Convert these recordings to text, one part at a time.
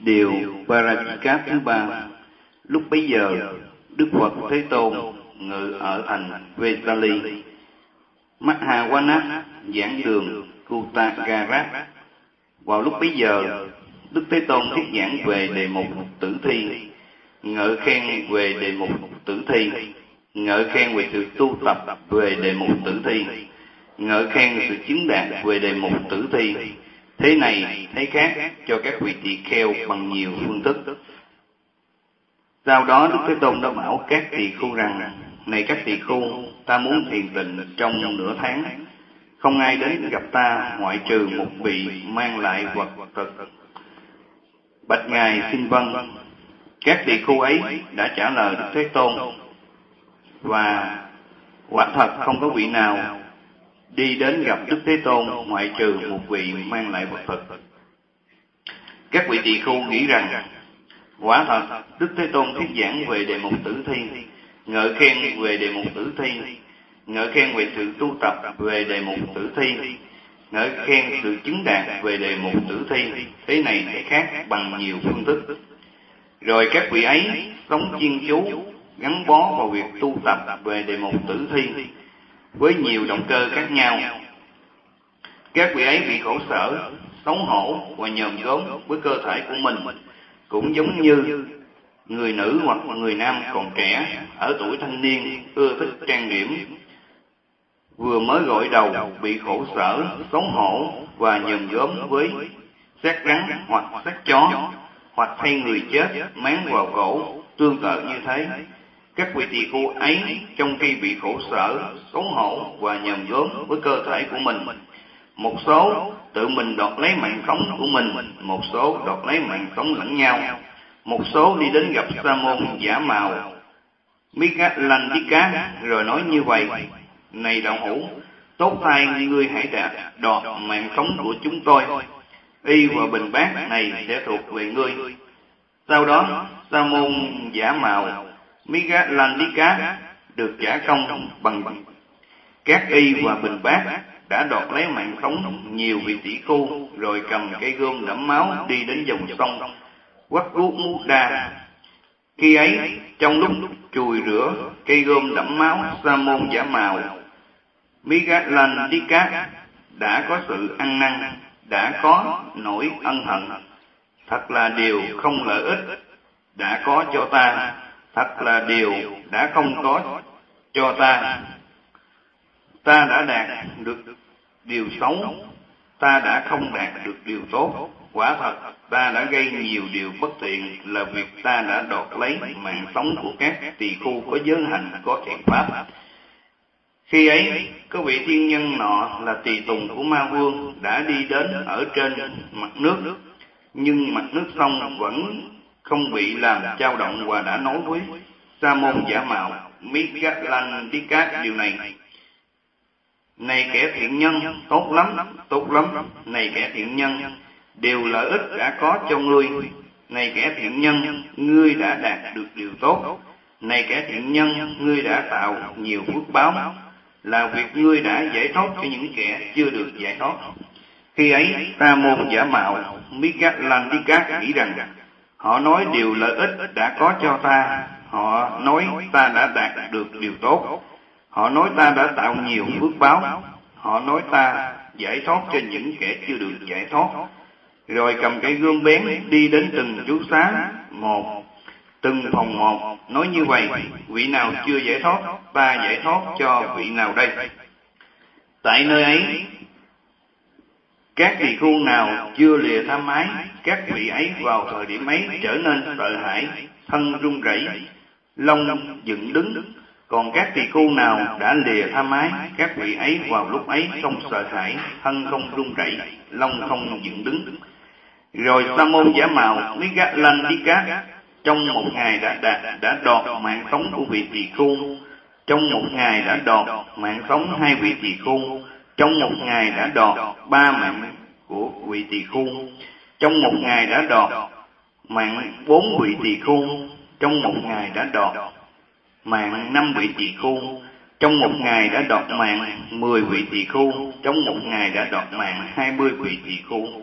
Điều Parajika thứ ba. Lúc bấy giờ, Đức Phật Thế Tôn ngự ở thành Vesali, Mahawanat, giảng đường Kutagarat. Vào lúc bấy giờ, Đức Thế Tôn thuyết giảng về đề mục tử thi, ngợi khen về đề mục tử thi, ngợi khen về sự tu tập về đề mục tử thi, ngợi khen sự chứng đạt về đề mục tử thi, thế này thế khác cho các vị tỳ kheo bằng nhiều phương thức. Sau đó Đức Thế Tôn đã bảo các tỳ khưu rằng: này các tỳ khưu, ta muốn thiền tịnh trong nửa tháng, không ai đến gặp ta ngoại trừ một vị mang lại vật thực. Bạch Ngài xin vâng. Các tỳ khưu ấy đã trả lời Đức Thế Tôn, và quả thật không có vị nào đi đến gặp Đức Thế Tôn ngoại trừ một vị mang lại vật thực. Các vị tỳ khưu nghĩ rằng quả thật Đức Thế Tôn thuyết giảng về đề mục tử thi, ngợi khen về đề mục tử thi, ngợi khen về sự tu tập về đề mục tử thi, ngợi khen sự chứng đạt về đề mục tử thi, thế này thế khác bằng nhiều phương thức. Rồi các vị ấy sống chuyên chú gắn bó vào việc tu tập về đề mục tử thi với nhiều động cơ khác nhau. Các vị ấy bị khổ sở, xấu hổ và nhòm gớm với cơ thể của mình, cũng giống như người nữ hoặc người nam còn trẻ ở tuổi thanh niên ưa thích trang điểm, vừa mới gội đầu bị khổ sở, xấu hổ và nhòm gớm với xác rắn hoặc xác chó, hoặc thay người chết máng vào cổ, tương tự như thế. Các vị tỳ khưu ấy trong khi bị khổ sở, xấu hổ và nhòm gớm với cơ thể của mình, một số tự mình đoạt lấy mạng sống của mình, một số đoạt lấy mạng sống lẫn nhau, một số đi đến gặp sa môn giả mạo Migalandika rồi nói như vậy: này đạo hữu, tốt thay ngươi hãy đoạt mạng sống của chúng tôi, y và bình bát này sẽ thuộc về ngươi. Sau đó sa môn giả mạo Migalandika được trả công bằng các y và bình bát đã đoạt lấy mạng sống nhiều vị tỷ khưu, rồi cầm cây gươm đẫm máu đi đến dòng sông Quắc-Cú-Mú-Đa. Khi ấy, trong lúc chùi rửa cây gươm đẫm máu, sa môn giả mạo Migalandika đã có sự ăn năn, đã có nỗi ân hận. Thật là điều không lợi ích đã có cho ta, thật là điều đã không có cho ta. Ta đã đạt được điều xấu, ta đã không đạt được điều tốt. Quả thật, ta đã gây nhiều điều bất tiện là việc ta đã đoạt lấy mạng sống của các tỳ khưu có giới hạnh, có thiện pháp. Khi ấy, có vị thiên nhân nọ là tùy tùng của ma vương đã đi đến ở trên mặt nước, nhưng mặt nước sông vẫn không bị làm dao động, và đã nói với sa môn giả mạo Migalandika điều này: này kẻ thiện nhân, tốt lắm, tốt lắm. Này kẻ thiện nhân, điều lợi ích đã có cho ngươi. Này kẻ thiện nhân, ngươi đã đạt được điều tốt. Này kẻ thiện nhân, ngươi đã tạo nhiều phước báo, là việc ngươi đã giải thoát cho những kẻ chưa được giải thoát. Khi ấy, sa môn giả mạo Migalandika nghĩ rằng họ nói điều lợi ích đã có cho ta, họ nói ta đã đạt được điều tốt, họ nói ta đã tạo nhiều phước báo, họ nói ta giải thoát cho những kẻ chưa được giải thoát. Rồi cầm cây gươm bén đi đến từng trú xá một, từng phòng một, nói như vậy: vị nào chưa giải thoát, ta giải thoát cho vị nào đây. Tại nơi ấy, các tỳ khưu nào chưa lìa tham ái, các vị ấy vào thời điểm ấy trở nên sợ hãi, thân run rẩy, lông dựng đứng. Còn các tỳ khưu nào đã lìa tham ái, các vị ấy vào lúc ấy không sợ hãi, thân không run rẩy, lông không dựng đứng. Rồi sa môn giả mạo Migalandika trong một ngày đã đoạt mạng sống của vị tỳ khưu, trong một ngày đã đoạt mạng sống hai vị tỳ khưu, trong một ngày đã đoạt 3 mạng của vị tỳ khưu, trong một ngày đã đoạt mạng 4 vị tỳ khưu, trong một ngày đã đoạt mạng 5 vị tỳ khưu, trong một ngày đã đoạt mạng 10 vị tỳ khưu, trong một ngày đã đoạt mạng 20 vị tỳ khưu.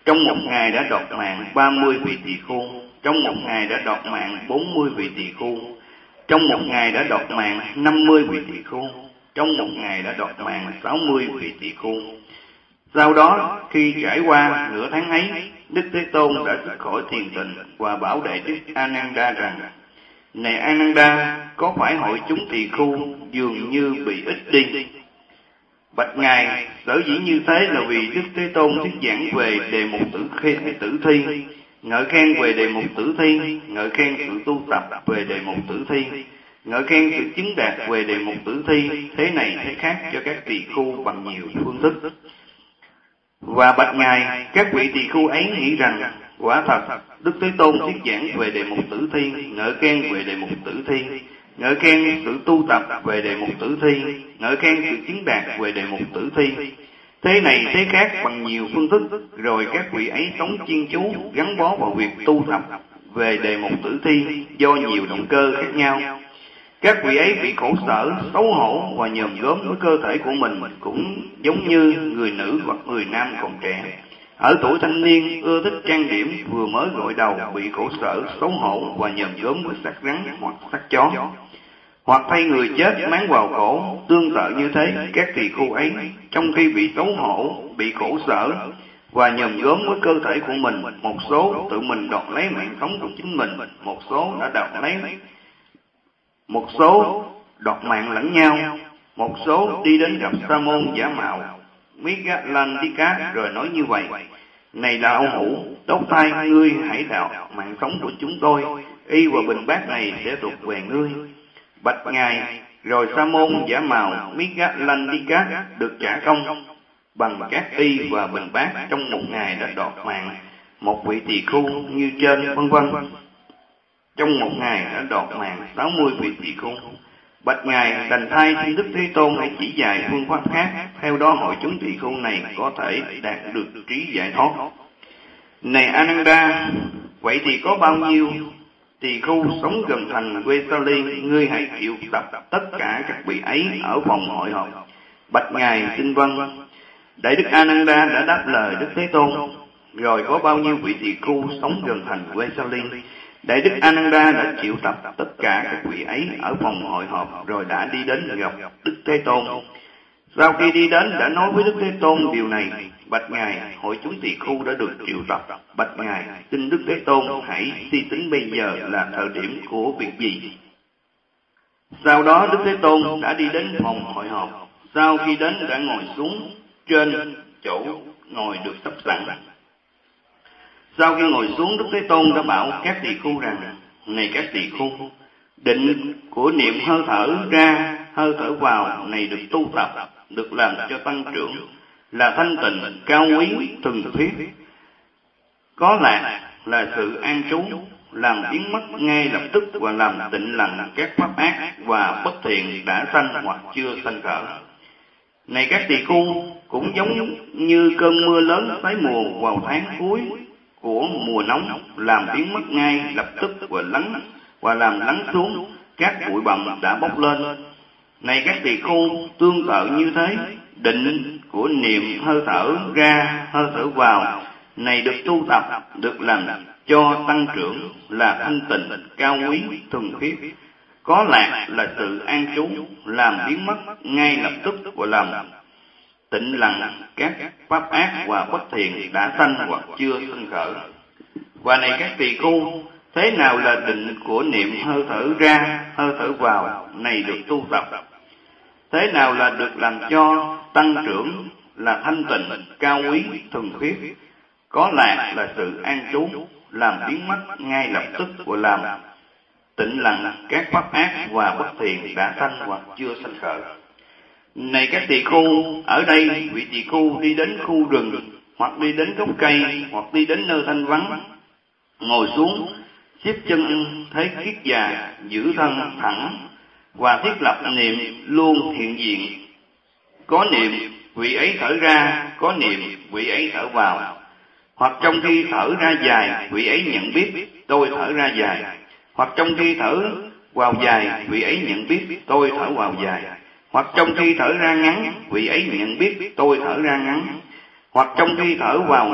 Trong một ngày đã đoạt mạng 30 vị tỳ khưu. Trong một ngày đã đoạt mạng 40 vị tỳ khưu. Trong một ngày đã đoạt mạng 50 vị tỳ khưu. Trong một ngày đã đoạt mạng 60 vị tỳ khưu. Sau đó, khi trải qua nửa tháng ấy, Đức Thế Tôn đã xuất khỏi thiền tịnh và bảo đệ Đức Ananda rằng: Này Ananda, có phải hội chúng tỳ khưu dường như bị ít đi? Bạch Ngài, sở dĩ như thế là vì Đức Thế Tôn thuyết giảng về đề mục tử thi, ngợi khen về đề mục tử thi, ngợi khen sự tu tập về đề mục tử thi, ngợi khen sự chứng đạt về đề mục tử thi, thế này thế khác cho các tỳ khưu bằng nhiều phương thức. Và bạch Ngài, các vị tỳ khưu ấy nghĩ rằng, quả thật, Đức Thế Tôn thuyết giảng về đề mục tử thi, ngợi khen về đề mục tử thi, ngợi khen sự tu tập về đề mục tử thi, ngợi khen sự chứng đạt về đề mục tử thi, thế này thế khác bằng nhiều phương thức, rồi các vị ấy sống chuyên chú gắn bó vào việc tu tập về đề mục tử thi do nhiều động cơ khác nhau. Các vị ấy bị khổ sở, xấu hổ và nhòm gớm với cơ thể của mình cũng giống như người nữ hoặc người nam còn trẻ. Ở tuổi thanh niên, ưa thích trang điểm, vừa mới gội đầu, bị khổ sở, xấu hổ và nhòm gớm với xác rắn hoặc xác chó. Hoặc thay người chết máng vào cổ, tương tự như thế, các tỳ khưu ấy, trong khi bị xấu hổ, bị khổ sở và nhòm gớm với cơ thể của mình, một số tự mình đoạt lấy mạng sống của chính mình, một số đoạt mạng lẫn nhau, một số đi đến gặp Sa môn giả mạo Migalandika rồi nói như vậy: Này đạo hữu, tốt thay ngươi hãy đạo mạng sống của chúng tôi, y và bình bát này sẽ thuộc về ngươi. Bạch Ngài, rồi Sa môn giả mạo Migalandika được trả công bằng các y và bình bát trong một ngày đã đoạt mạng một vị tỳ khưu như trên, vân vân. Trong một ngày đã đoạt mạng 60 vị tỳ khưu. Bạch Ngài, đành thay xin Đức Thế Tôn hãy chỉ dạy phương pháp khác, theo đó hội chúng tỳ khưu này có thể đạt được trí giải thoát. Này Ananda, vậy thì có bao nhiêu tỳ khưu sống gần thành Vesali, ngươi hãy chịu tập tất cả các vị ấy ở phòng hội họp. Bạch Ngài, xin vâng. Đại Đức Ananda đã đáp lời Đức Thế Tôn: Rồi có bao nhiêu vị tỳ khưu sống gần thành Vesali? Đại Đức Ananda đã chịu tập tất cả các vị ấy ở phòng hội họp, rồi đã đi đến gặp Đức Thế Tôn. Sau khi đi đến đã nói với Đức Thế Tôn điều này: Bạch Ngài, hội chúng tỳ khưu đã được triệu tập. Bạch Ngài, xin Đức Thế Tôn hãy suy tính bây giờ là thời điểm của việc gì. Sau đó Đức Thế Tôn đã đi đến phòng hội họp. Sau khi đến đã ngồi xuống trên chỗ ngồi được sắp sẵn. Sau khi ngồi xuống, Đức Thế Tôn đã bảo các tỳ khưu rằng: Này các tỳ khưu, định của niệm hơi thở ra, hơi thở vào này được tu tập, được làm cho tăng trưởng, là thanh tịnh, cao quý, thuần thiết. Có lạc là sự an trú, làm biến mất ngay lập tức và làm tịnh lặng các pháp ác và bất thiện đã sanh hoặc chưa sanh khởi. Này các tỳ khưu, cũng giống như cơn mưa lớn tới mùa vào tháng cuối của mùa nóng, làm biến mất ngay lập tức và làm lắng xuống các bụi bặm đã bốc lên. Này các tỳ khưu, tương tự như thế, định của niệm hơi thở ra, hơi thở vào này được tu tập, được làm cho tăng trưởng, là thanh tịnh, cao quý, thuần khiết. Có lạc là sự an trú, làm biến mất ngay lập tức và làm tịnh lặng các pháp ác và bất thiện đã sanh hoặc chưa sanh khởi. Và này các tỳ khưu, thế nào là định của niệm hơi thở ra, hơi thở vào này được tu tập? Thế nào là được làm cho tăng trưởng, là thanh tịnh, cao quý, thuần khiết? Có lạc là sự an trú, làm biến mất ngay lập tức và làm tịnh lặng các pháp ác và bất thiện đã sanh hoặc chưa sanh khởi. Này các tỳ khưu, ở đây vị tỳ khưu đi đến khu rừng, hoặc đi đến gốc cây, hoặc đi đến nơi thanh vắng, ngồi xuống, xếp chân thế kiết già, giữ thân thẳng, và thiết lập niệm luôn hiện diện. Có niệm vị ấy thở ra, có niệm vị ấy thở vào. Hoặc trong khi thở ra dài, vị ấy nhận biết tôi thở ra dài. Hoặc trong khi thở vào dài, vị ấy nhận biết tôi thở vào dài. Hoặc trong khi thở ra ngắn, vị ấy nhận biết tôi thở ra ngắn. Hoặc trong khi thở vào ngắn,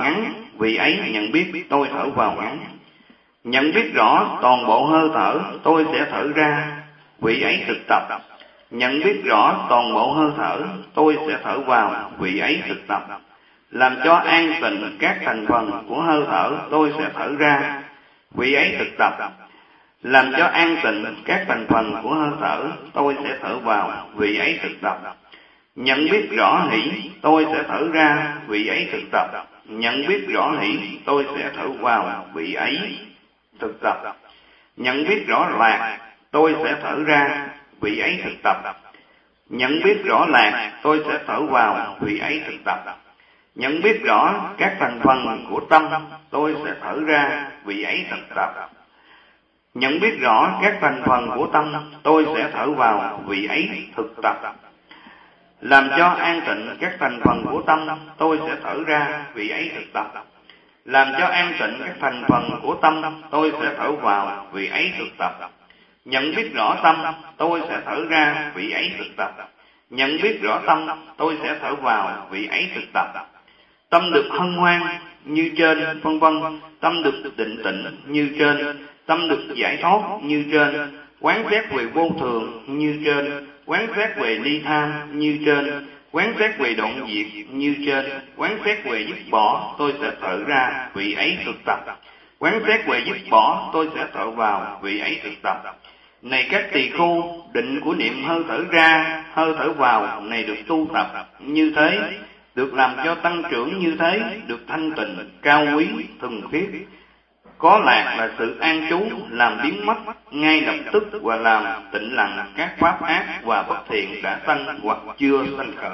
vị ấy nhận biết tôi thở vào ngắn. Nhận biết rõ toàn bộ hơi thở tôi sẽ thở ra, vị ấy thực tập. Nhận biết rõ toàn bộ hơi thở tôi sẽ thở vào, vị ấy thực tập. Làm cho an tịnh các thành phần của hơi thở tôi sẽ thở ra, vị ấy thực tập. Làm cho an tịnh các thành phần của hơi thở tôi sẽ thở vào, vị ấy thực tập. Nhận biết rõ hỷ tôi sẽ thở ra, vị ấy thực tập. Nhận biết rõ hỷ tôi sẽ thở vào, vị ấy thực tập. Nhận biết rõ lạc tôi sẽ thở ra, vị ấy thực tập. Nhận biết rõ lạc tôi sẽ thở vào, vị ấy thực tập. Nhận biết rõ các thành phần của tâm tôi sẽ thở ra, vị ấy thực tập. Nhận biết rõ các thành phần của tâm tôi sẽ thở vào, vị ấy thực tập. Làm cho an tịnh các thành phần của tâm tôi sẽ thở ra, vị ấy thực tập. Làm cho an tịnh các thành phần của tâm tôi sẽ thở vào, vị ấy thực tập. Nhận biết rõ tâm tôi sẽ thở ra, vị ấy thực tập. Nhận biết rõ tâm tôi sẽ thở vào, vị ấy thực tập. Tâm được hân hoan như trên, vân vân. Tâm được định tĩnh như trên. Tâm được giải thoát như trên. Quán xét về vô thường như trên. Quán xét về ly tham như trên. Quán xét về đoạn diệt như trên. Quán xét về dứt bỏ tôi sẽ thở ra, vị ấy thực tập. Quán xét về dứt bỏ tôi sẽ thở vào, vị ấy thực tập. Này các tỳ khưu, định của niệm hơi thở ra, hơi thở vào này được tu tập như thế, được làm cho tăng trưởng như thế, được thanh tịnh, cao quý, thuần khiết. Có lạc là sự an trú, làm biến mất ngay lập tức và làm tịnh lặng các pháp ác và bất thiện đã sanh hoặc chưa sanh khởi.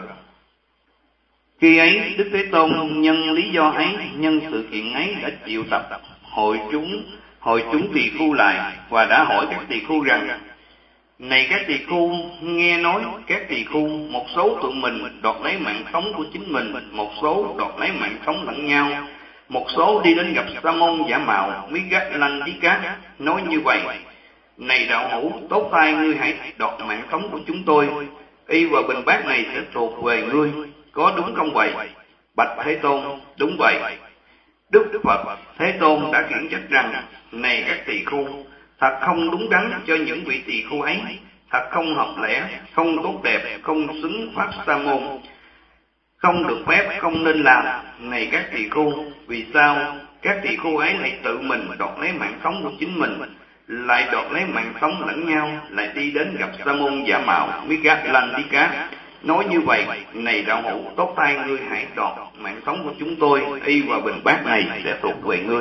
Khi ấy, Đức Thế Tôn nhân lý do ấy, nhân sự kiện ấy đã triệu tập hội chúng tỳ khưu lại và đã hỏi các tỳ khưu rằng: Này các tỳ khưu, nghe nói các tỳ khưu một số tự mình đoạt lấy mạng sống của chính mình, một số đoạt lấy mạng sống lẫn nhau, một số đi đến gặp Sa môn giả mạo Migalantika nói như vậy: Này đạo hữu, tốt thay ngươi hãy đoạt mạng sống của chúng tôi, y và bình bát này sẽ thuộc về ngươi, có đúng không vậy? Bạch Thế Tôn, đúng vậy. Đức Phật Thế Tôn đã khiển trách rằng: Này các tỳ khưu, thật không đúng đắn cho những vị tỳ khưu ấy, thật không hợp lẽ, không tốt đẹp, không xứng pháp sa môn, không được phép, không nên làm. Này các tỳ khưu, vì sao các tỳ khưu ấy lại tự mình đoạt lấy mạng sống của chính mình, lại đoạt lấy mạng sống lẫn nhau, lại đi đến gặp Sa môn giả mạo Migalantika nói như vậy: Này đạo hữu, tốt thay ngươi hãy đoạt mạng sống của chúng tôi, y và bình bát này sẽ thuộc về ngươi.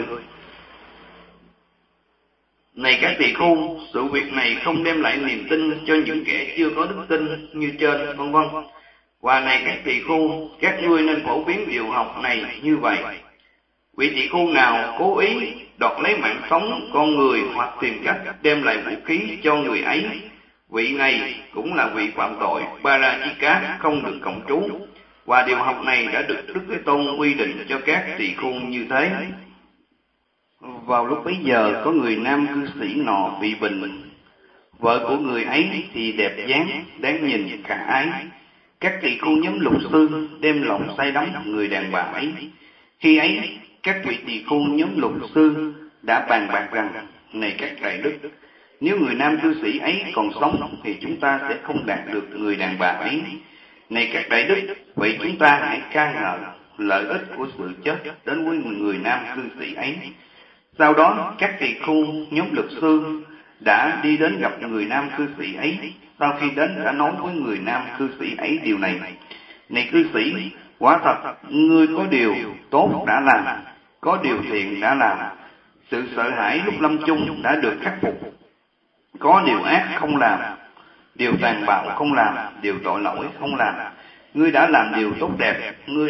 Này các tỳ khưu, sự việc này không đem lại niềm tin cho những kẻ chưa có đức tin như trên, vân vân. Và này các tỳ khưu, các ngươi nên phổ biến điều học này như vậy. Vị tỳ khưu nào cố ý đoạt lấy mạng sống con người hoặc tìm cách đem lại vũ khí cho người ấy, vị này cũng là vị phạm tội Parajika, không được cộng trú. Và điều học này đã được Đức Thế Tôn quy định cho các tỳ khưu như thế. Vào lúc bấy giờ, có người nam cư sĩ nọ bị bệnh. Vợ của người ấy thì đẹp dáng, đáng nhìn, khả ái. Các tỳ khưu nhóm lục sư đem lòng say đắm người đàn bà ấy. Khi ấy, các vị tỳ khưu nhóm lục sư đã bàn bạc rằng: Này các đại đức, nếu người nam cư sĩ ấy còn sống thì chúng ta sẽ không đạt được người đàn bà ấy. Này các đại đức, vậy chúng ta hãy ca ngợi lợi ích của sự chết đến với người nam cư sĩ ấy. Sau đó, các tỳ khưu nhóm luật sư đã đi đến gặp người nam cư sĩ ấy. Sau khi đến đã nói với người nam cư sĩ ấy điều này: Này cư sĩ, quả thật ngươi có điều tốt đã làm, có điều thiện đã làm. Sự sợ hãi lúc lâm chung đã được khắc phục. Có điều ác không làm, điều tàn bạo không làm, điều tội lỗi không làm. Ngươi đã làm điều tốt đẹp, ngươi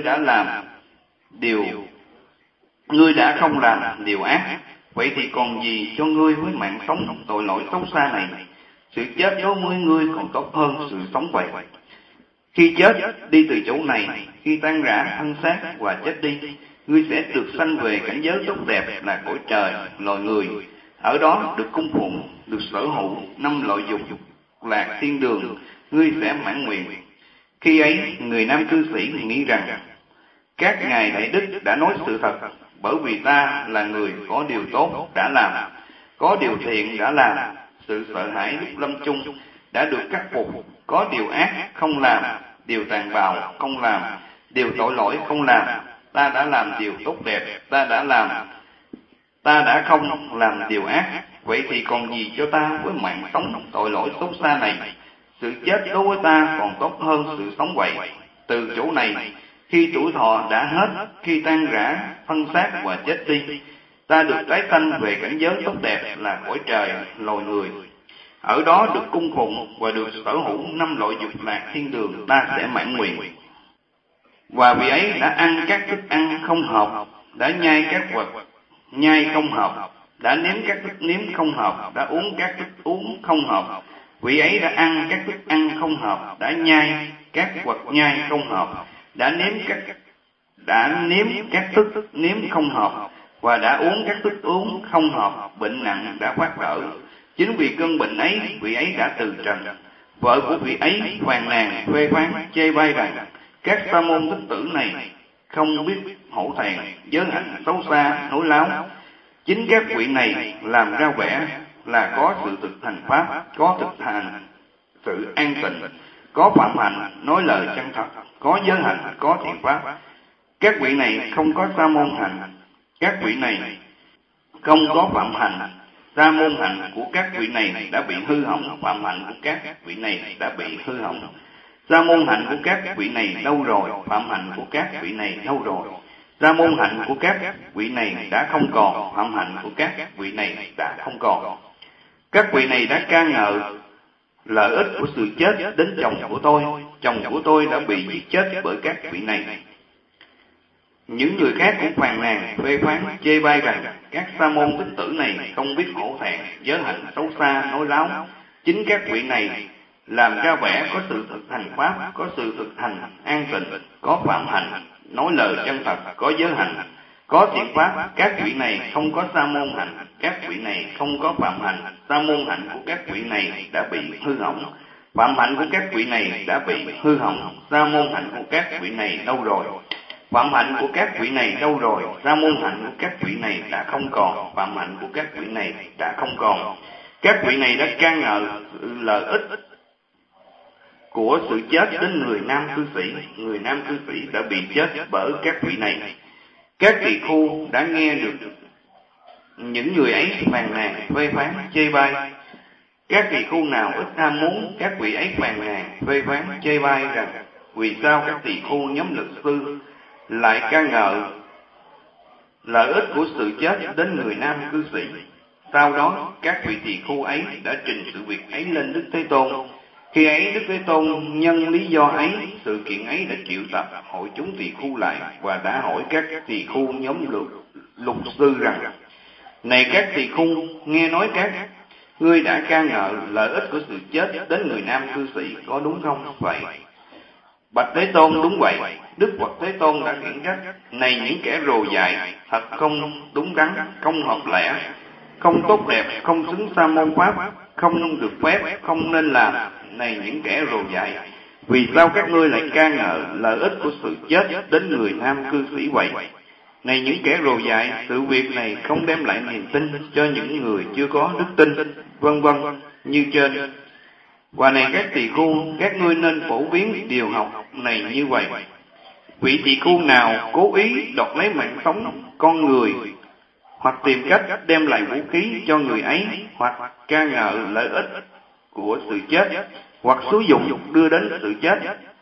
đã không làm điều ác. Vậy thì còn gì cho ngươi với mạng sống tội lỗi xấu xa này? Sự chết đối với ngươi còn tốt hơn sự sống vậy. Khi chết đi từ chỗ này, khi tan rã thân xác và chết đi, ngươi sẽ được sanh về cảnh giới tốt đẹp là cõi trời, loài người. Ở đó được cung phụng, được sở hữu 5 loại dục lạc thiên đường, ngươi sẽ mãn nguyện. Khi ấy, người nam cư sĩ nghĩ rằng: Các ngài đại đức đã nói sự thật, bởi vì ta là người có điều tốt đã làm, có điều thiện đã làm, sự sợ hãi lúc lâm chung đã được khắc phục, có điều ác không làm, điều tàn bạo không làm, điều tội lỗi không làm. Ta đã làm điều tốt đẹp, ta đã không làm điều ác. Vậy thì còn gì cho ta với mạng sống tội lỗi xấu xa này? Sự chết đối với ta còn tốt hơn sự sống vậy. Từ chỗ này, khi tuổi thọ đã hết, khi tan rã, phân xác và chết đi, ta được tái sanh về cảnh giới tốt đẹp là cõi trời, loài người. Ở đó được cung phụng và được sở hữu 5 loại dục lạc thiên đường, ta sẽ mãn nguyện. Và vị ấy đã ăn các thức ăn không hợp, đã nhai các vật nhai không hợp, đã nếm các thức nếm không hợp, đã uống các thức uống không hợp. Vị ấy đã ăn các thức ăn không hợp, đã nhai các vật nhai không hợp, đã nếm các thức nếm không hợp, và đã uống các thức uống không hợp. Bệnh nặng đã phát đỡ. Chính vì cơn bệnh ấy, vị ấy đã từ trần. Vợ của vị ấy phàn nàn phê phán chê bai rằng các sa môn thức tử này không biết hổ thẹn, giới hạnh xấu xa, nói láo. Chính các vị này làm ra vẻ là có sự thực hành pháp, có thực hành sự an tịnh, có phạm hạnh, nói lời chân thật, có giới hạnh, có thiện pháp. Các vị này không có sa môn hạnh, các vị này không có phạm hạnh. Sa môn hạnh của các vị này đã bị hư hỏng, phạm hạnh của các vị này đã bị hư hỏng. Sa môn hạnh của các vị này đâu rồi, phạm hạnh của các vị này đâu rồi. Sa môn hạnh của các vị này đã không còn, phạm hạnh của các vị này đã không còn. Các vị này đã ca ngợi lợi ích của sự chết đến chồng của tôi. Chồng của tôi đã bị giết chết bởi các vị này. Những người khác cũng phàn nàn, phê phán, chê bai rằng các sa môn tức tử này không biết hổ thẹn, giới hạnh xấu xa, nói láo. Chính các vị này làm ra vẻ có sự thực hành pháp, có sự thực hành an tịnh, có phạm hạnh, nói lời chân thật, có giới hạnh, có thiện pháp. Các vị này không có sa môn hạnh, các vị này không có phạm hạnh. Sa môn hạnh của các vị này đã bị hư hỏng, phạm hạnh của các vị này đã bị hư hỏng. Sa môn hạnh của các vị này đâu rồi? Phạm hạnh của các vị này đâu rồi? Sa môn hạnh của các vị này đã không còn, phạm hạnh của các vị này đã không còn. Các vị này đã ca ngợi lợi ích của sự chết đến người nam cư sĩ. Người nam cư sĩ đã bị chết bởi các vị này. Các tỳ khu đã nghe được những người ấy phàn nàn, phê phán, chê bai. Các tỳ khu nào ít ham muốn, các vị ấy phàn nàn, phê phán, chê bai rằng vì sao các tỳ khu nhóm luật sư lại ca ngợi lợi ích của sự chết đến người nam cư sĩ. Sau đó, các vị tỳ khu ấy đã trình sự việc ấy lên Đức Thế Tôn. Khi ấy, Đức Thế Tôn nhân lý do ấy, sự kiện ấy đã triệu tập hội chúng tỳ khu lại và đã hỏi các tỳ khu nhóm luật sư rằng: Này các tỳ khu, nghe nói các ngươi đã ca ngợi lợi ích của sự chết đến người nam cư sĩ, có đúng không? Vậy bạch Thế Tôn, đúng vậy. Đức Phật Thế Tôn đã khiển trách: Này những kẻ rồ dại, thật không đúng đắn, không hợp lẽ, không tốt đẹp, không xứng sa môn pháp, không được phép, không nên làm. Này những kẻ rồ dại, vì sao các ngươi lại ca ngợi lợi ích của sự chết đến người nam cư sĩ vậy? Này những kẻ rồ dại, sự việc này không đem lại niềm tin cho những người chưa có đức tin, vân vân như trên. Và này các tỳ khu, các ngươi nên phổ biến điều học này như vậy. Vị tỳ khu nào cố ý đoạt lấy mạng sống con người, hoặc tìm cách đem lại vũ khí cho người ấy, hoặc ca ngợi lợi ích của sự chết, hoặc xúi dụng đưa đến sự chết.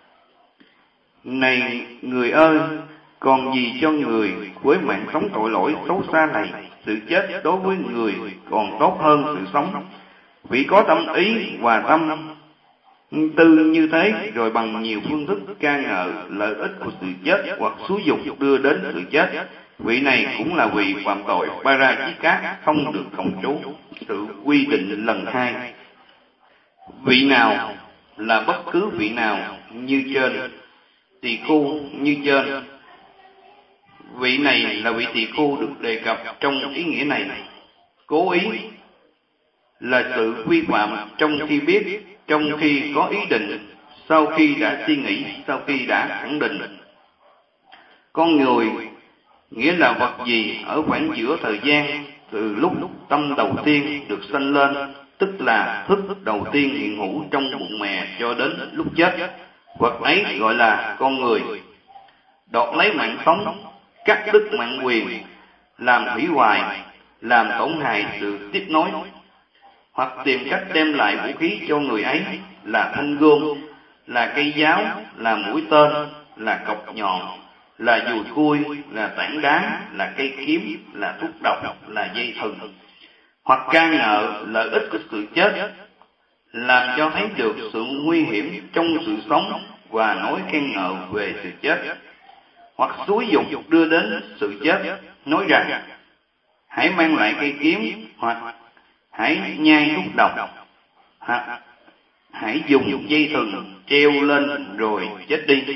Này người ơi, còn gì cho người với mạng sống tội lỗi xấu xa này? Sự chết đối với người còn tốt hơn sự sống. Vì có tâm ý và tâm tư như thế, rồi bằng nhiều phương thức ca ngợi lợi ích của sự chết hoặc xúi dục đưa đến sự chết, vị này cũng là vị phạm tội Parajika, không được cộng trú. Sự quy định lần 2: vị nào là bất cứ vị nào như trên, tỳ khu như trên. Vị này là vị tỳ khu được đề cập trong ý nghĩa này. Cố ý là sự vi phạm trong khi biết, trong khi có ý định, sau khi đã suy nghĩ, sau khi đã khẳng định. Con người nghĩa là vật gì ở khoảng giữa thời gian từ lúc tâm đầu tiên được sanh lên, tức là thức đầu tiên hiện hữu trong bụng mẹ cho đến lúc chết. Vật ấy gọi là con người. Đoạt lấy mạng sống, cắt đứt mạng quyền, làm hủy hoại, làm tổn hại sự tiếp nối, hoặc tìm cách đem lại vũ khí cho người ấy, là thanh gươm, là cây giáo, là mũi tên, là cọc nhọn, là dùi cui, là tảng đá, là cây kiếm, là thuốc độc, là dây thừng, hoặc ca ngợi lợi ích của sự chết, làm cho thấy được sự nguy hiểm trong sự sống và nói khen ngợi về sự chết, hoặc xúi dục đưa đến sự chết, nói rằng hãy mang lại cây kiếm, hoặc hãy nhai thuốc độc, hoặc hãy dùng dây thừng treo lên rồi chết đi.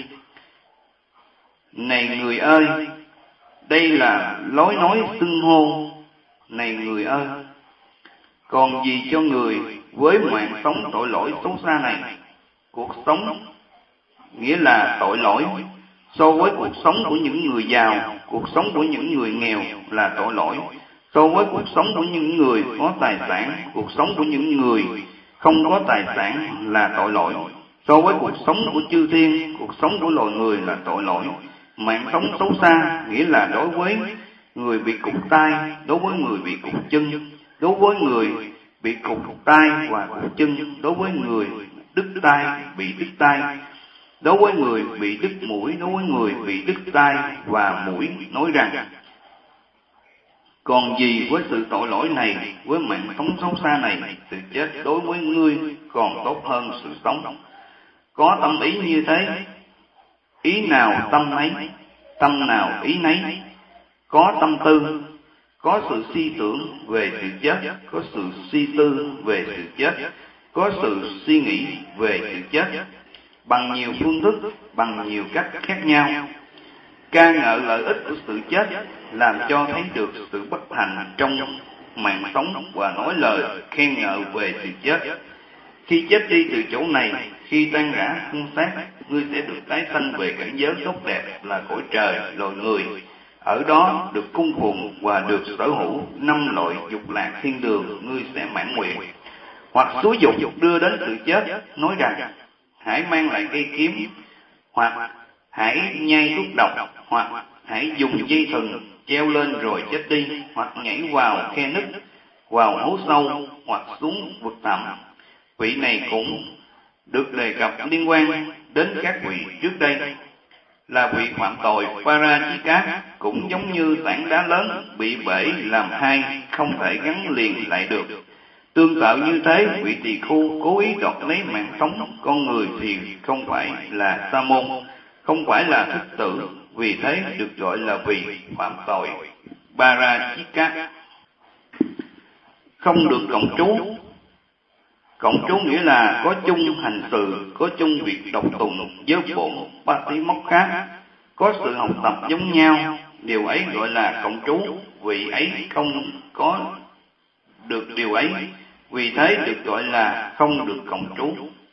Này người ơi, đây là lối nói xưng hô. Này người ơi, còn gì cho người với mạng sống tội lỗi xấu xa này? Cuộc sống nghĩa là tội lỗi. So với cuộc sống của những người giàu, cuộc sống của những người nghèo là tội lỗi. So với cuộc sống của những người có tài sản, cuộc sống của những người không có tài sản là tội lỗi. So với cuộc sống của chư thiên, cuộc sống của loài người là tội lỗi. Mạng sống xấu xa nghĩa là đối với người bị cụt tay, đối với người bị cụt chân, đối với người bị cụt tay và cụt chân, đối với người đứt tay, bị đứt tay, đối với người bị đứt mũi, đối với người bị đứt tai và mũi, nói rằng còn gì với sự tội lỗi này, với mạng sống xấu xa này, sự chết đối với ngươi còn tốt hơn sự sống. Có tâm ý như thế, ý nào tâm ấy, tâm nào ý nấy. Có tâm tư, có sự suy tưởng về sự chết, có sự suy tư về sự chết, có sự suy nghĩ về sự chết, bằng nhiều phương thức, bằng nhiều cách khác nhau, ca ngợi lợi ích của sự chết, làm cho thấy được sự bất hạnh trong mạng sống và nói lời khen ngợi về sự chết. Khi chết đi từ chỗ này, khi tan rã thân xác, ngươi sẽ được tái sanh về cảnh giới tốt đẹp là cõi trời, loài người. Ở đó được cung phụng và được sở hữu 5 loại dục lạc thiên đường, ngươi sẽ mãn nguyện. Hoặc xúi dục đưa đến sự chết, nói rằng hãy mang lại cây kiếm, hoặc hãy nhai thuốc độc, hoặc hãy dùng dây thừng treo lên rồi chết đi, hoặc nhảy vào khe nứt, vào hố sâu, hoặc xuống vực thẳm. Vị này cũng được đề cập liên quan đến các vị trước đây, là vị phạm tội Parajika, cũng giống như tảng đá lớn bị bể làm hai, không thể gắn liền lại được. Tương tự như thế, vị tỳ khưu cố ý đoạt lấy mạng sống con người thì không phải là sa môn, không phải là thức tử, vì thế được gọi là vị phạm tội Parajika. Không được cộng trú. Cộng trú nghĩa là có chung hành sự, có chung việc độc tụng, giới bổn, Patimokkha, có sự học tập giống nhau, điều ấy gọi là cộng trú. Vị ấy không có được điều ấy, vì thế được gọi là không được cộng trú.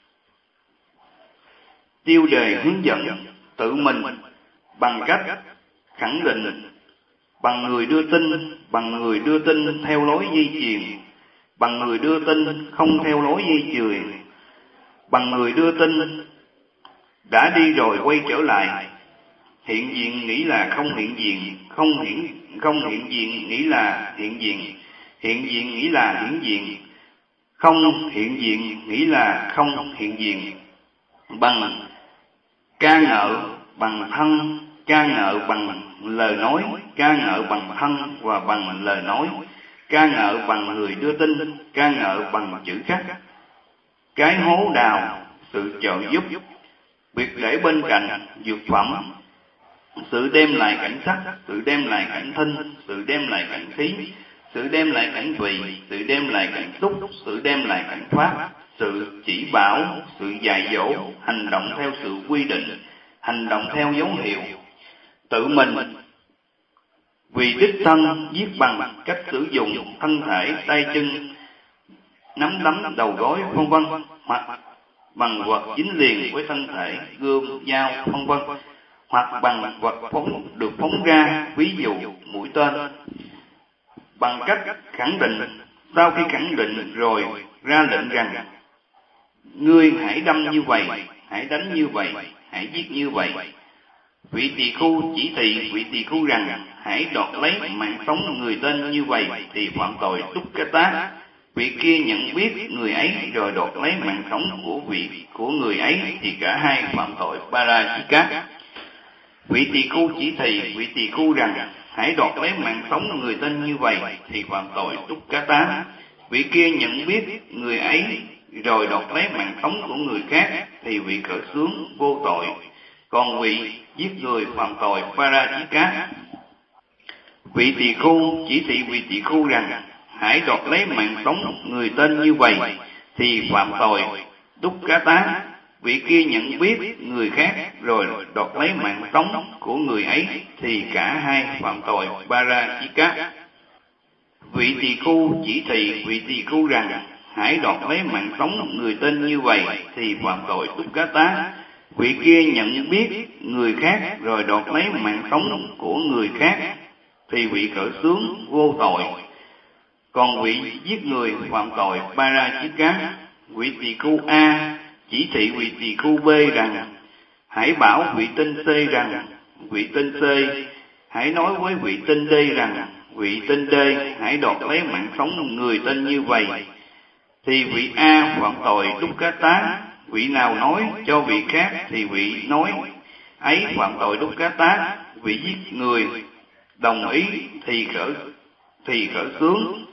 Tiêu đề hướng dẫn tự mình bằng cách khẳng định, bằng người đưa tin theo lối dây chuyền, bằng người đưa tin không theo lối dây chuyền, bằng người đưa tin đã đi rồi quay trở lại. Hiện diện nghĩ là không hiện diện, không hiện diện nghĩ là hiện diện, hiện diện nghĩ là hiển diện, không hiện diện nghĩ là không hiện diện. Bằng ca ngợi bằng thân, ca ngợi bằng lời nói, ca ngợi bằng thân và bằng lời nói, ca ngợi bằng người đưa tin, ca ngợi bằng chữ khắc. Cái hố đào, sự trợ giúp, việc để bên cạnh dược phẩm, sự đem lại cảnh sắc, sự đem lại cảnh thinh, sự đem lại cảnh khí, sự đem lại cảnh vị, sự đem lại cảnh xúc, sự đem lại cảnh pháp, sự chỉ bảo, sự dạy dỗ, hành động theo sự quy định, hành động theo dấu hiệu, tự mình vì đích thân viết bằng cách sử dụng thân thể, tay chân, nắm đấm, đầu gối, vân vân, hoặc bằng vật dính liền với thân thể, gươm, dao, vân vân, hoặc bằng vật được phóng ra, ví dụ mũi tên. Bằng cách khẳng định, sau khi khẳng định rồi ra lệnh rằng ngươi hãy đâm như vậy, hãy đánh như vậy, hãy giết như vậy. Vị tỳ khưu chỉ thị vị tỳ khưu rằng hãy đoạt lấy mạng sống người tên như vậy thì phạm tội Dukkata. Vị kia nhận biết người ấy rồi đoạt lấy mạng sống của người ấy thì cả hai phạm tội Parajika. Vị tỳ khưu chỉ thị vị tỳ khưu rằng hãy đoạt lấy mạng sống người tên như vậy thì phạm tội Dukkata. Vị kia nhận biết người ấy rồi đoạt lấy mạng sống của người khác thì vị khởi xướng vô tội. Còn vị giết người phạm tội Parajika. Vị tỳ khưu chỉ thị vị tỳ khưu rằng hãy đoạt lấy mạng sống người tên như vậy thì phạm tội Dukkata. Vị kia nhận biết người khác rồi đoạt lấy mạng sống của người ấy thì cả hai phạm tội Parajika. Vị tỳ khưu chỉ thị vị tỳ khưu rằng hãy đoạt lấy mạng sống người tên như vậy thì phạm tội Dukkata. Vị kia nhận biết người khác rồi đoạt lấy mạng sống của người khác thì vị khởi xướng vô tội. Còn vị giết người phạm tội Parajika. Vị tỳ khưu A chỉ thị vị tỳ khưu B rằng hãy bảo vị tinh C rằng vị tinh C hãy nói với vị tinh D rằng vị tinh D hãy đoạt lấy mạng sống người tên như vậy thì vị A phạm tội Dukkata. Vị nào nói cho vị khác thì vị nói ấy phạm tội Dukkata. Vị giết người đồng ý thì khởi xướng.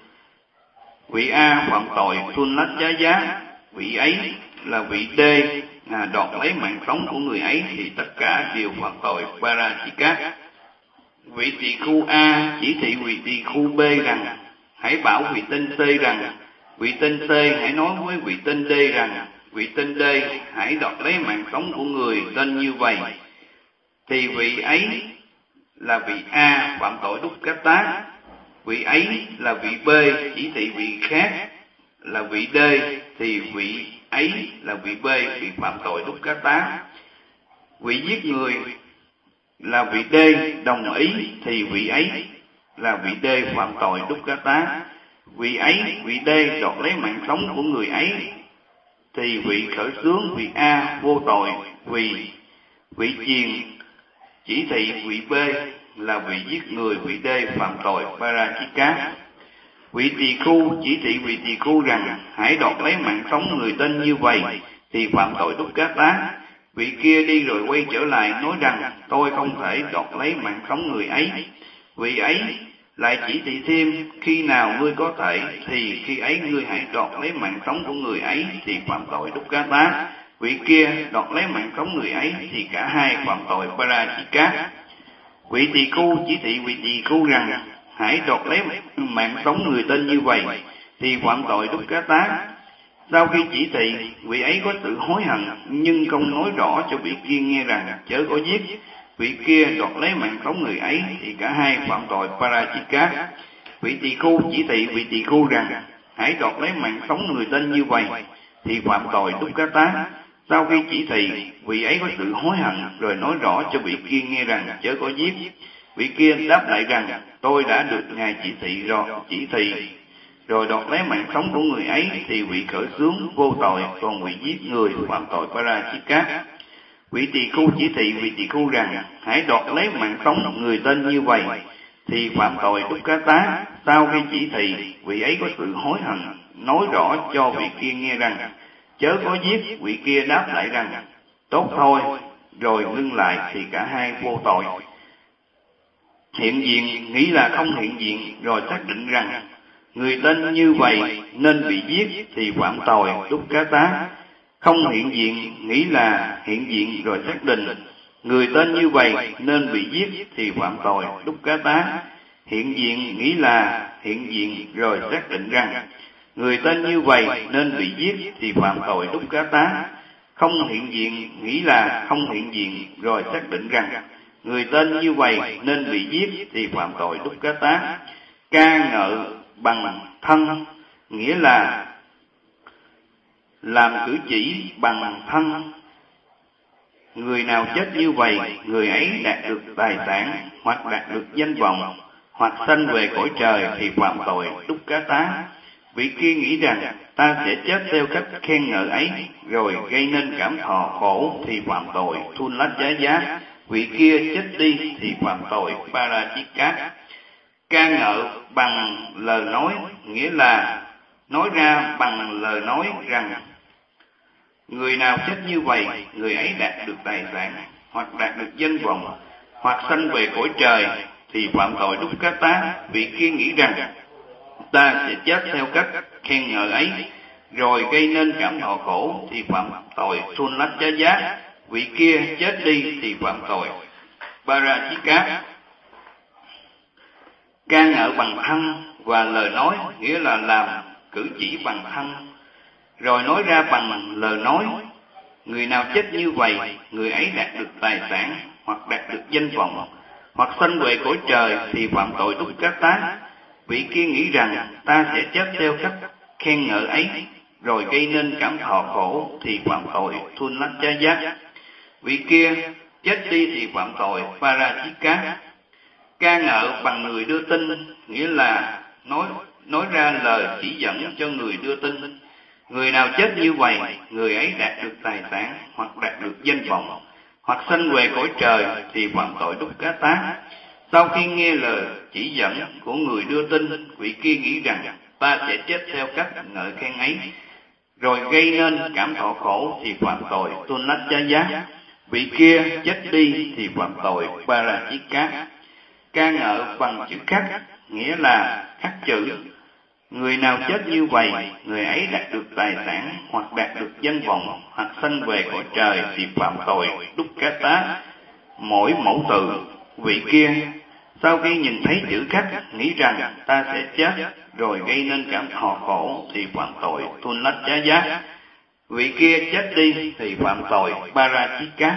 Vị A phạm tội Thunnachaya. Vị ấy là vị D đoạt lấy mạng sống của người ấy thì tất cả đều phạm tội Parajika. Vị tỳ khưu A chỉ thị vị tỳ khưu B rằng hãy bảo vị tinh C rằng vị tinh C hãy nói với vị tinh D rằng vị tinh D hãy đoạt lấy mạng sống của người tên như vậy thì vị ấy là vị A phạm tội Dukkata. Vị ấy là vị B chỉ thị vị khác là vị D thì vị ấy là vị B bị phạm tội Dukkata. Vị giết người là vị D đồng ý thì vị ấy là vị D phạm tội Dukkata. Vị D đoạt lấy mạng sống của người ấy thì vị khởi xướng vị A vô tội. Vì vị chiền chỉ thị vị B là vị giết người, vị D phạm tội Parajika. Vị tỳ khưu chỉ thị vị tỳ khưu rằng hãy đoạt lấy mạng sống người tên như vậy thì phạm tội Dukkata. Vị kia đi rồi quay trở lại nói rằng tôi không thể đoạt lấy mạng sống người ấy. Vị ấy lại chỉ thị thêm khi nào ngươi có thể thì khi ấy ngươi hãy đoạt lấy mạng sống của người ấy thì phạm tội Dukkata. Vị kia đoạt lấy mạng sống người ấy thì cả hai phạm tội Parajika. Vị tỳ khưu chỉ thị vị tỳ khưu rằng hãy đoạt lấy mạng sống người tên như vậy thì phạm tội Dukkata. Sau khi chỉ thị, vị ấy có sự hối hận nhưng không nói rõ cho vị kia nghe rằng chớ có giết. Vị kia đoạt lấy mạng sống người ấy thì cả hai phạm tội Parajika. Vị tỳ khưu chỉ thị vị tỳ khưu rằng hãy đoạt lấy mạng sống người tên như vậy thì phạm tội Dukkata. Sau khi chỉ thị, vị ấy có sự hối hận rồi nói rõ cho vị kia nghe rằng chớ có giết. Vị kia đáp lại rằng tôi đã được ngài chỉ thị rồi đoạt lấy mạng sống của người ấy thì vị khởi xướng vô tội. Còn vị giết người phạm tội Parajika. Vị tỳ khưu chỉ thị vị tỳ khưu rằng hãy đoạt lấy mạng sống người tên như vậy thì phạm tội Dukkata. Sau khi chỉ thị, vị ấy có sự hối hận nói rõ cho vị kia nghe rằng chớ có giết. Vị kia đáp lại rằng tốt thôi, rồi ngưng lại thì cả hai vô tội. Hiện diện nghĩ là không hiện diện rồi xác định rằng người tên như vậy nên bị giết thì phạm tội Dukkata. Không hiện diện nghĩ là hiện diện rồi xác định người tên như vậy nên bị giết thì phạm tội Dukkata. Hiện diện nghĩ là hiện diện rồi xác định rằng người tên như vậy nên bị giết thì phạm tội Dukkata. Không hiện diện nghĩ là không hiện diện rồi xác định rằng người tên như vậy nên bị giết thì phạm tội Dukkata. Ca ngợi bằng thân nghĩa là làm cử chỉ bằng thân Người nào chết như vậy, người ấy đạt được tài sản, hoặc đạt được danh vọng, hoặc sanh về cõi trời thì phạm tội đúc cá tá. Vị kia nghĩ rằng ta sẽ chết theo cách khen ngợi ấy, rồi gây nên cảm thọ khổ thì phạm tội thun lách giá giá. Vị kia chết đi thì phạm tội Parajika. Ca ngợi bằng lời nói, nghĩa là nói ra bằng lời nói rằng người nào chết như vậy, người ấy đạt được tài sản, hoặc đạt được danh vọng, hoặc sanh về cõi trời thì phạm tội đúc cá tá. Vị kia nghĩ rằng ta sẽ chết theo cách khen ngợi ấy, rồi gây nên cảm thọ khổ thì phạm tội thun lách giá giá. Vị kia chết đi thì phạm tội Parajika. Ca ngợi bằng thân và lời nói, nghĩa là làm cử chỉ bằng thân, rồi nói ra bằng lời nói. Người nào chết như vậy, người ấy đạt được tài sản, hoặc đạt được danh vọng, hoặc sanh về cõi trời thì phạm tội đúc cá tá. Vị kia nghĩ rằng ta sẽ chết theo cách khen ngợi ấy, rồi gây nên cảm thọ khổ thì phạm tội thun lách giá giá. Vị kia chết đi thì phạm tội Parajika. Ca ngợi bằng người đưa tin, nghĩa là nói ra lời chỉ dẫn cho người đưa tin. Người nào chết như vậy, người ấy đạt được tài sản, hoặc đạt được danh vọng, hoặc sanh về cõi trời thì phạm tội đúc cá tá. Sau khi nghe lời chỉ dẫn của người đưa tin, vị kia nghĩ rằng ta sẽ chết theo cách ngợi khen ấy, rồi gây nên cảm thọ khổ thì phạm tội tuân lách giá giá. Vị kia chết đi thì phạm tội Parajika. Ca ngợi bằng chữ khắc, nghĩa là khắc chữ. Người nào chết như vậy, người ấy đạt được tài sản, hoặc đạt được danh vọng, hoặc sanh về cõi trời thì phạm tội đúc cá tá. Mỗi mẫu từ. Vị kia sau khi nhìn thấy chữ khắc, nghĩ rằng ta sẽ chết, rồi gây nên cảm thọ khổ thì phạm tội thun lách giá giá. Vị kia chết đi thì phạm tội Parajika.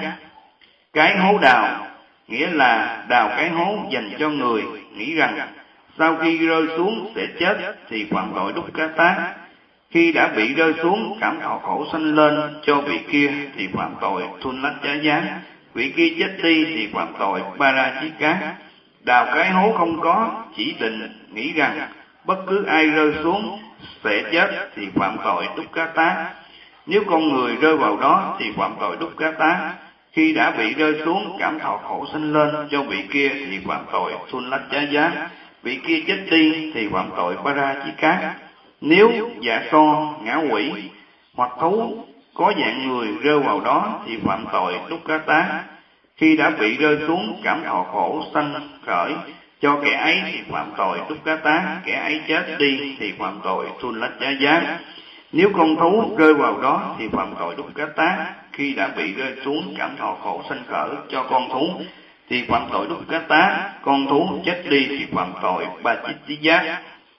Cái hố đào, nghĩa là đào cái hố dành cho người, nghĩ rằng sau khi rơi xuống sẽ chết thì phạm tội đúc cá tá. Khi đã bị rơi xuống, cảm thọ khổ sanh lên cho vị kia thì phạm tội thun lách giá giá. Vị kia chết đi thì phạm tội Parajika. Đào cái hố không có, chỉ định nghĩ rằng bất cứ ai rơi xuống sẽ chết thì phạm tội đúc cá tá. Nếu con người rơi vào đó thì phạm tội đúc cá tá. Khi đã bị rơi xuống, cảm thọ khổ sanh lên cho vị kia thì phạm tội thun lách giá giá. Vị kia chết đi thì phạm tội Parajika. Nếu dạ so, ngã quỷ hoặc thú có dạng người rơi vào đó thì phạm tội đúc cá tá. Khi đã bị rơi xuống, cảm thọ khổ sanh khởi cho kẻ ấy thì phạm tội đúc cá tá. Kẻ ấy chết đi thì phạm tội thun lách giá giá. Nếu con thú rơi vào đó thì phạm tội đúc cá tá. Khi đã bị rơi xuống, cảm thọ khổ sanh khởi cho con thú thì phạm tội đúc cá tá. Con thú chết đi thì phạm tội Bachittiya.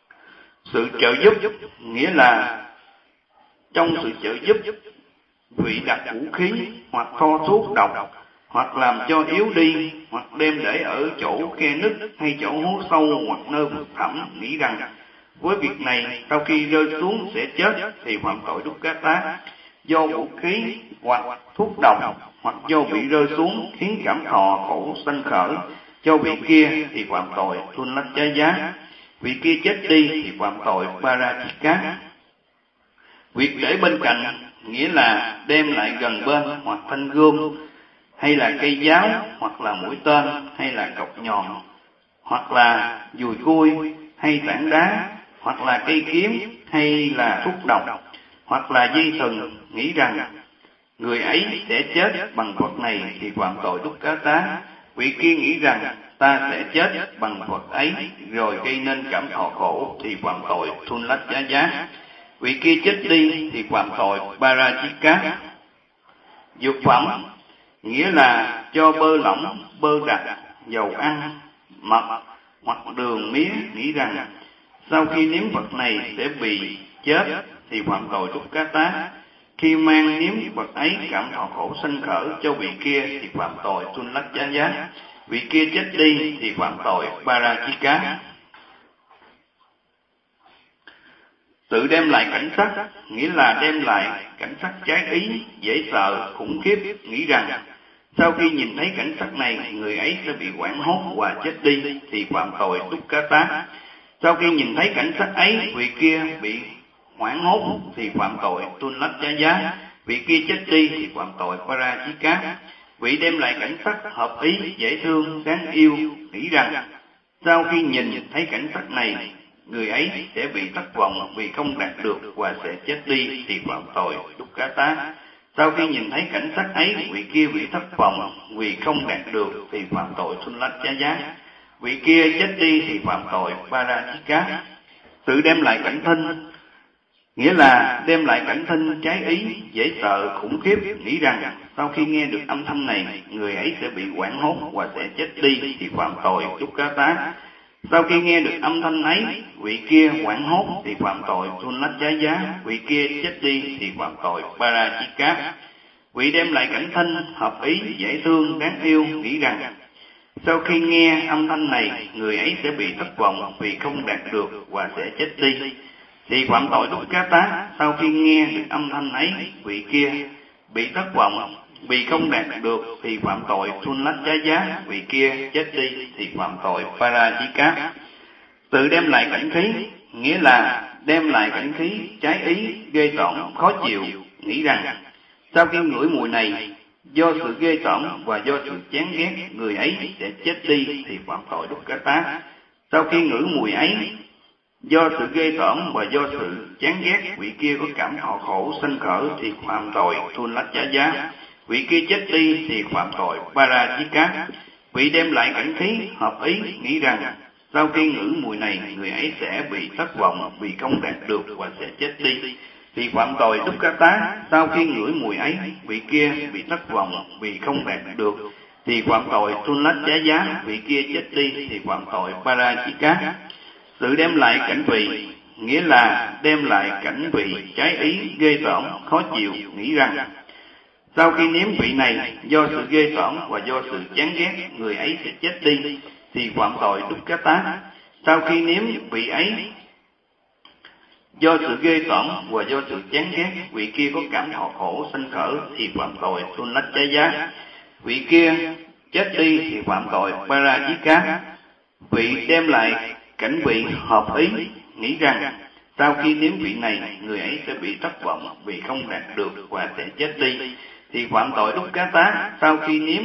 Sự trợ giúp, nghĩa là trong sự trợ giúp, vị đặt vũ khí, hoặc thoa thuốc độc, hoặc làm cho yếu đi, hoặc đem để ở chỗ khe nứt hay chỗ hố sâu hoặc nơi vực thẳm, nghĩ rằng với việc này sau khi rơi xuống sẽ chết thì phạm tội đúc cá tá. Do vũ khí hoặc thuốc độc, hoặc do bị rơi xuống khiến cảm thọ khổ sanh khởi cho vị kia thì phạm tội thun lách giá giá. Vị kia chết đi thì phạm tội Parajika. Việc để bên cạnh, nghĩa là đem lại gần bên, hoặc thanh gươm, hay là cây giáo, hoặc là mũi tên, hay là cọc nhọn, hoặc là dùi cui, hay tảng đá, hoặc là cây kiếm, hay là thuốc độc, hoặc là dây thừng, nghĩ rằng người ấy sẽ chết bằng vật này thì phạm tội đúc cá tá. Vị kia nghĩ rằng ta sẽ chết bằng vật ấy, rồi gây nên cảm thọ khổ thì phạm tội thun lách giá giá. Vị kia chết đi thì phạm tội Parajika. Dược phẩm, nghĩa là cho bơ lỏng, bơ đặc, dầu ăn, mật hoặc đường mía, nghĩ rằng sau khi nếm vật này sẽ bị chết thì phạm tội đúc cá tá. Khi mang nếm vật ấy, cảm thọ khổ sanh khởi cho vị kia thì phạm tội thun lách giá giá. Vị kia chết đi thì phạm tội Parajika. Tự đem lại cảnh sắc, nghĩa là đem lại cảnh sắc trái ý, dễ sợ, khủng khiếp, nghĩ rằng Sau khi nhìn thấy cảnh sắc này, người ấy sẽ bị hoảng hốt và chết đi thì phạm tội Dukkata. Sau khi nhìn thấy cảnh sắc ấy, vị kia bị hoảng hốt thì phạm tội Tullachaya. Vị kia chết đi thì phạm tội Parajika. Vị đem lại cảnh sắc hợp ý, dễ thương, đáng yêu, nghĩ rằng sau khi nhìn thấy cảnh sắc này, người ấy sẽ bị thất vọng vì không đạt được và sẽ chết đi thì phạm tội Dukkata. Sau khi nhìn thấy cảnh sắc ấy, vị kia bị thất vọng vì không đạt được thì phạm tội Tullachaya. Vị kia chết đi thì phạm tội Parajika. Tự đem lại cảnh thinh nghĩa là đem lại cảnh thinh trái ý, dễ sợ, khủng khiếp, nghĩ rằng sau khi nghe được âm thanh này, người ấy sẽ bị hoảng hốt và sẽ chết đi thì phạm tội Dukkata. Sau khi nghe được âm thanh ấy, vị kia hoảng hốt thì phạm tội Tullachaya, vị kia chết đi thì phạm tội Parajika. Vị đem lại cảnh thinh, hợp ý, dễ thương, đáng yêu, nghĩ rằng sau khi nghe âm thanh này, người ấy sẽ bị thất vọng vì không đạt được và sẽ chết đi thì phạm tội Dukkata. Sau khi nghe được âm thanh ấy, vị kia bị thất vọng vì không đạt được thì phạm tội Tullachaya, vị kia chết đi thì phạm tội Parajika. Tự đem lại cảnh khí nghĩa là đem lại cảnh khí trái ý, ghê tởm, khó chịu, nghĩ rằng sau khi ngửi mùi này, do sự ghê tởm và do sự chán ghét, người ấy sẽ chết đi thì phạm tội Dukkata. Sau khi ngửi mùi ấy, do sự ghê tởm và do sự chán ghét, vị kia có cảm thọ khổ sanh khởi thì phạm tội Tullachaya. Vị kia chết đi thì phạm tội Parajika. Vị đem lại cảnh khí hợp ý, nghĩ rằng sau khi ngửi mùi này, người ấy sẽ bị thất vọng vì không đạt được và sẽ chết đi thì phạm tội Dukkata. Sau khi ngửi mùi ấy, vị kia bị thất vọng vì không đạt được thì phạm tội Tullachaya. Vị kia chết đi thì phạm tội Parajika. Tự đem lại cảnh vị nghĩa là đem lại cảnh vị trái ý, ghê tởm, khó chịu, nghĩ rằng sau khi nếm vị này, do sự ghê tởm và do sự chán ghét, người ấy sẽ chết đi thì phạm tội Dukkata. Sau khi nếm vị ấy, do sự ghê tởm và do sự chán ghét, vị kia có cảm thọ khổ sanh khởi thì phạm tội Tullachaya. Vị kia chết đi thì phạm tội Parajika. Vị đem lại cảnh vị hợp ý, nghĩ rằng sau khi nếm vị này, người ấy sẽ bị thất vọng vì không đạt được và sẽ chết đi thì phạm tội Dukkata. Sau khi nếm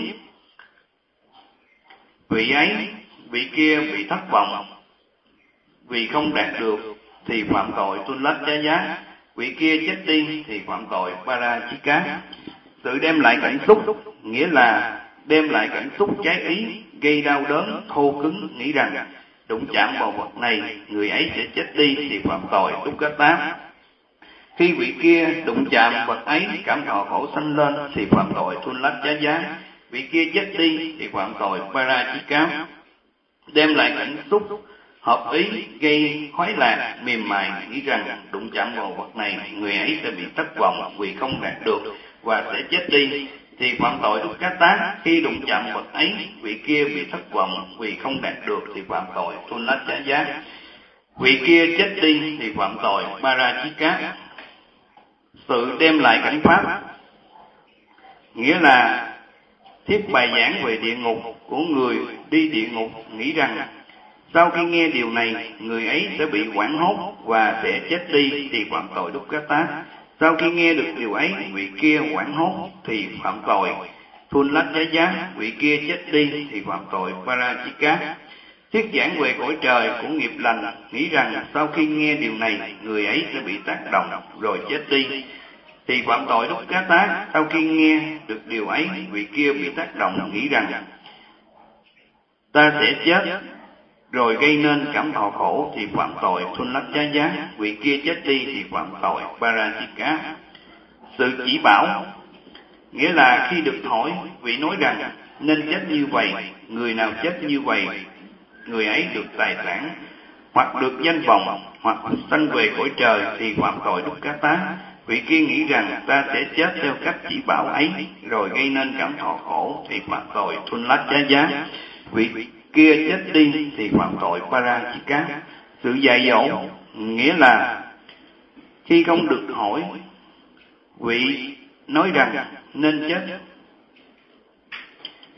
vị ấy, vị kia bị thất vọng vì không đạt được thì phạm tội Tullachaya. Vị kia chết đi thì phạm tội Parajika. Tự đem lại cảnh xúc nghĩa là đem lại cảnh xúc trái ý, gây đau đớn, thô cứng, nghĩ rằng đụng chạm vào vật này, người ấy sẽ chết đi thì phạm tội Dukkata. Khi vị kia đụng chạm vật ấy, cảm thọ khổ sanh lên thì phạm tội Tullachaya. Vị kia chết đi thì phạm tội Parajika. Đem lại cảnh xúc hợp ý, gây khoái lạc, mềm mại, nghĩ rằng đụng chạm vào vật này, người ấy sẽ bị thất vọng vì không đạt được và sẽ chết đi thì phạm tội Dukkata. Khi đụng chạm vật ấy, vị kia bị thất vọng vì không đạt được thì phạm tội Tullachaya. Vị kia chết đi thì phạm tội Parajika. Sự đem lại cảnh pháp nghĩa là thuyết bài giảng về địa ngục của người đi địa ngục, nghĩ rằng sau khi nghe điều này, người ấy sẽ bị hoảng hốt và sẽ chết đi thì phạm tội Dukkata. Sau khi nghe được điều ấy, vị kia hoảng hốt thì phạm tội Tullachaya. Vị kia chết đi thì phạm tội Parajika. Thuyết giảng về cõi trời của nghiệp lành, nghĩ rằng sau khi nghe điều này, người ấy sẽ bị tác động rồi chết đi thì phạm tội Dukkata. Sau khi nghe được điều ấy, vị kia bị tác động, nghĩ rằng ta sẽ chết rồi gây nên cảm thọ khổ thì phạm tội Tullachaya. Vị kia chết đi thì phạm tội Parajika. Sự chỉ bảo nghĩa là khi được hỏi, vị nói rằng nên chết như vậy, người nào chết như vậy, người ấy được tài sản hoặc được danh vọng hoặc sanh về cõi trời thì phạm tội Dukkata. Vị kia nghĩ rằng ta sẽ chết theo cách chỉ bảo ấy rồi gây nên cảm thọ khổ thì phạm tội Tullachaya. Vị kia chết đi thì phạm tội Parajika. Sự dạy dỗ nghĩa là khi không được hỏi, vị nói rằng nên chết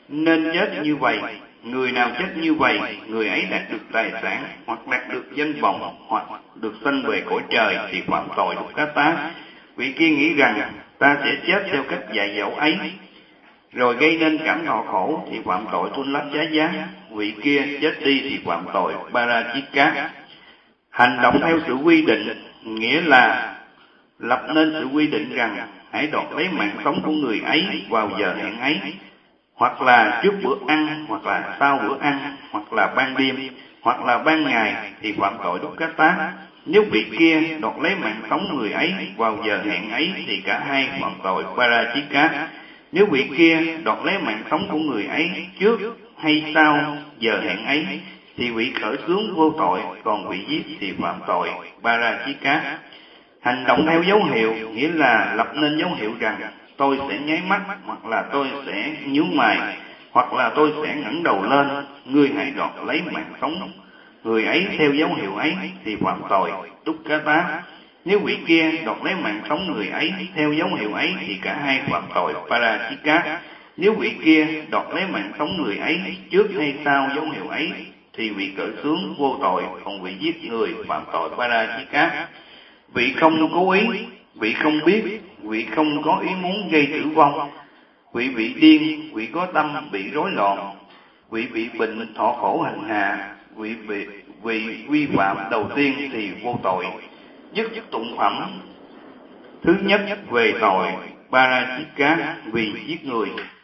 nên chết như vậy. Người nào chết như vậy, người ấy đạt được tài sản, hoặc đạt được danh vọng, hoặc được sanh về cõi trời thì phạm tội đúc cá tá. Vị kia nghĩ rằng ta sẽ chết theo cách dạy dỗ ấy, rồi gây nên cảm thọ khổ thì phạm tội tuân lách giá giá. Vị kia chết đi thì phạm tội Parajika. Hành động theo sự quy định nghĩa là lập nên sự quy định rằng hãy đoạt lấy mạng sống của người ấy vào giờ hẹn ấy, hoặc là trước bữa ăn, hoặc là sau bữa ăn, hoặc là ban đêm, hoặc là ban ngày thì phạm tội đúc cá tá. Nếu vị kia đoạt lấy mạng sống người ấy vào giờ hẹn ấy thì cả hai phạm tội Parajika. Nếu vị kia đoạt lấy mạng sống của người ấy trước hay sau giờ hẹn ấy thì vị khởi xướng vô tội, còn vị giết thì phạm tội Parajika. Hành động theo dấu hiệu nghĩa là lập nên dấu hiệu rằng tôi sẽ nháy mắt, hoặc là tôi sẽ nhíu mày, hoặc là tôi sẽ ngẩng đầu lên. Ngươi hãy đoạt lấy mạng sống người ấy theo dấu hiệu ấy thì phạm tội đúc cá tá. Nếu vị kia đoạt lấy mạng sống người ấy theo dấu hiệu ấy thì cả hai phạm tội Parajika. Nếu vị kia đoạt lấy mạng sống người ấy trước hay sau dấu hiệu ấy thì vị khởi xướng vô tội, còn vị giết người phạm tội Parajika. Vị không cố ý, vị không biết, vị không có ý muốn gây tử vong, vị bị điên, vị có tâm bị rối loạn, vị bị bệnh thọ khổ hành hạ, vị vi phạm đầu tiên thì vô tội. Dứt tụng phẩm thứ nhất về tội Parajika vì giết người.